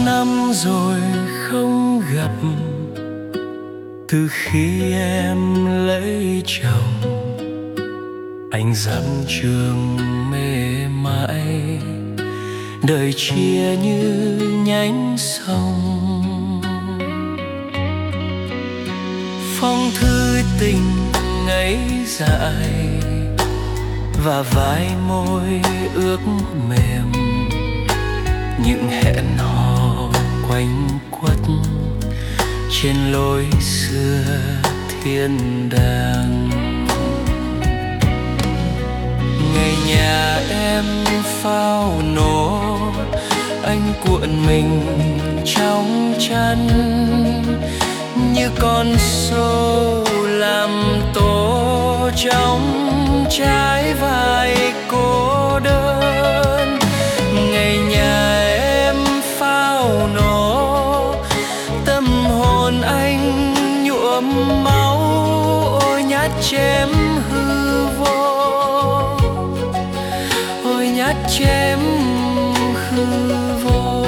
năm rồi không gặp, từ khi em lấy chồng. Anh dặm trường mê mãi, đời chia như nhánh sông. Phong thư tình ngây dại và vai môi ướt mềm, những hẹn hò quanh quất trên lối xưa thiên đàng. Ngày nhà em phao nổ, anh cuộn mình trong chăn như con sâu làm tổ trong trái vai cô đơn. Ngày nhà em phao nổ, tâm hồn anh nhuộm máu. Ôi nhát chém hư vô, ôi nhát chém hư vô.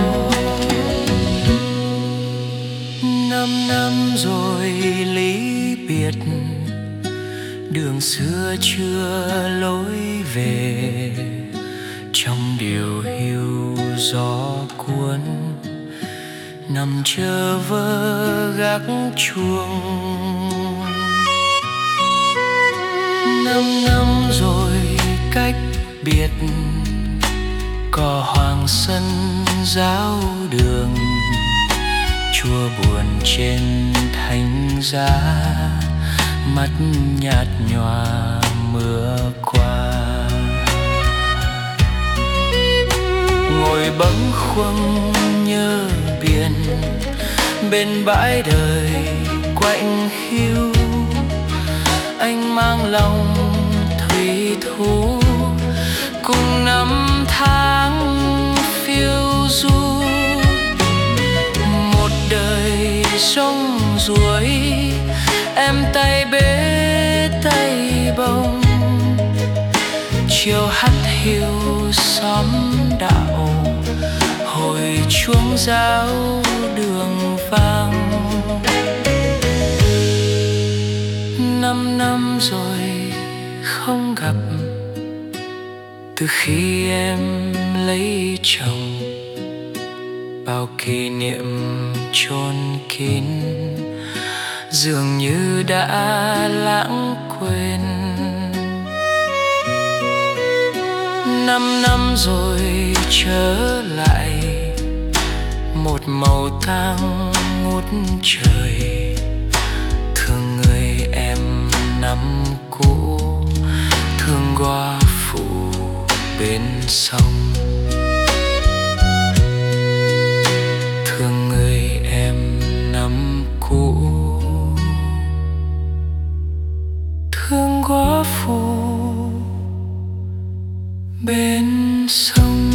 5 năm rồi ly biệt, đường xưa chưa lối về. Trong điều hiu gió cuốn, nằm chờ vơ gác chuông. 5 năm rồi cách biệt, cỏ hoàng sân giáo đường. Chùa buồn trên thánh giá, mắt nhạt nhòa mưa qua. Ngồi bâng khuâng nhớ biển, bên bãi đời quạnh hiu. Anh mang lòng thủy thú, cùng năm tháng phiêu du. Một đời sông ruồi, em tay bế tay bông. Chiều hắt hiu xóm đạo, hồi chuông giáo đường vang. 5 năm rồi không gặp, từ khi em lấy chồng. Bao kỷ niệm chôn kín, dường như đã lãng quên. 5 năm rồi trở lại, một màu tang ngút trời. Thương người em năm cũ, thương góa phụ bên sông. Thương người em năm cũ, thương góa phụ bên sông.